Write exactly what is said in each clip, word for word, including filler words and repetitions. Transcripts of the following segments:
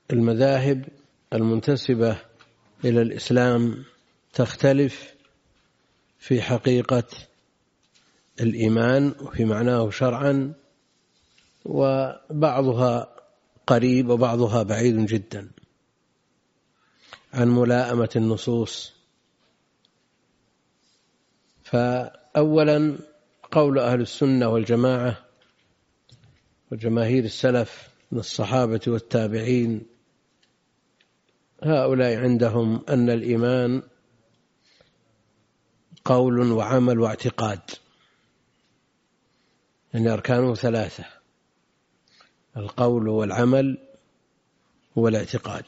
المذاهب المنتسبة إلى الإسلام تختلف في حقيقة الإيمان وفي معناه شرعا، وبعضها قريب وبعضها بعيد جدا عن ملائمة النصوص. فأولا قول أهل السنة والجماعة وجماهير السلف من الصحابة والتابعين، هؤلاء عندهم أن الإيمان قول وعمل واعتقاد، يعني أركانه ثلاثة: القول والعمل والاعتقاد.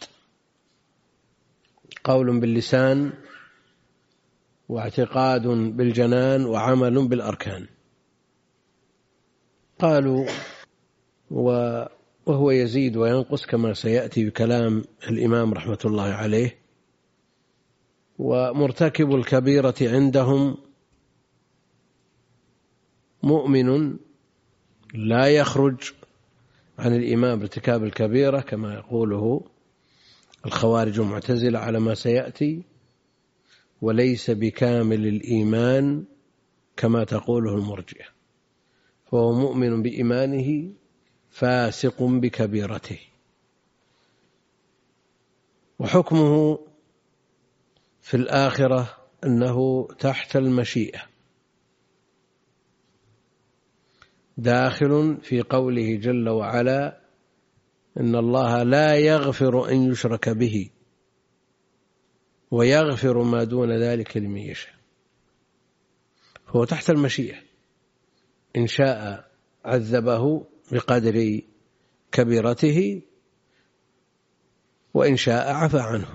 قول باللسان، واعتقاد بالجنان، وعمل بالأركان. قالوا وهو يزيد وينقص كما سيأتي بكلام الإمام رحمة الله عليه. ومرتكب الكبيرة عندهم مؤمن لا يخرج عن الإيمان بارتكاب الكبيرة كما يقوله الخوارج والمعتزلة على ما سيأتي، وليس بكامل الإيمان كما تقوله المرجئة، فهو مؤمن بإيمانه فاسق بكبيرته. وحكمه في الآخرة أنه تحت المشيئة، داخل في قوله جل وعلا: إن الله لا يغفر أن يشرك به ويغفر ما دون ذلك لمن يشاء. هو تحت المشيئة، إن شاء عذبه بقدر كبيرته، وإن شاء عفى عنه.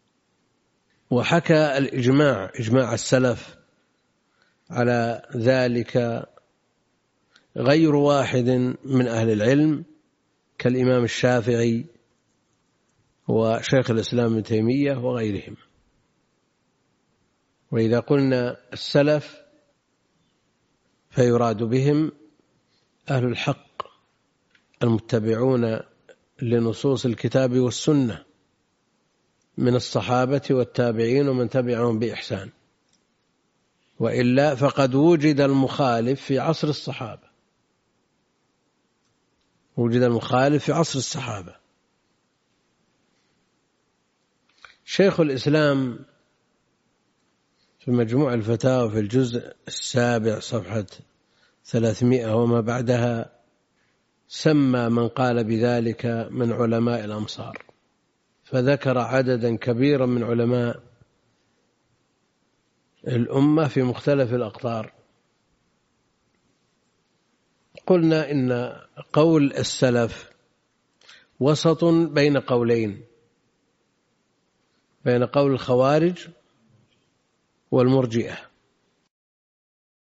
وحكى الإجماع، إجماع السلف على ذلك غير واحد من أهل العلم كالإمام الشافعي وشيخ الإسلام ابن تيمية وغيرهم. وإذا قلنا السلف فيراد بهم أهل الحق المتبعون لنصوص الكتاب والسنة من الصحابة والتابعين ومن تبعهم بإحسان، وإلا فقد وجد المخالف في عصر الصحابة، وجد المخالف في عصر الصحابة. شيخ الإسلام في مجموع الفتاوى في الجزء السابع صفحة ثلاثمائة وما بعدها سمى من قال بذلك من علماء الأمصار، فذكر عددا كبيرا من علماء الأمة في مختلف الأقطار. قلنا إن قول السلف وسط بين قولين، بين قول الخوارج والمرجئة.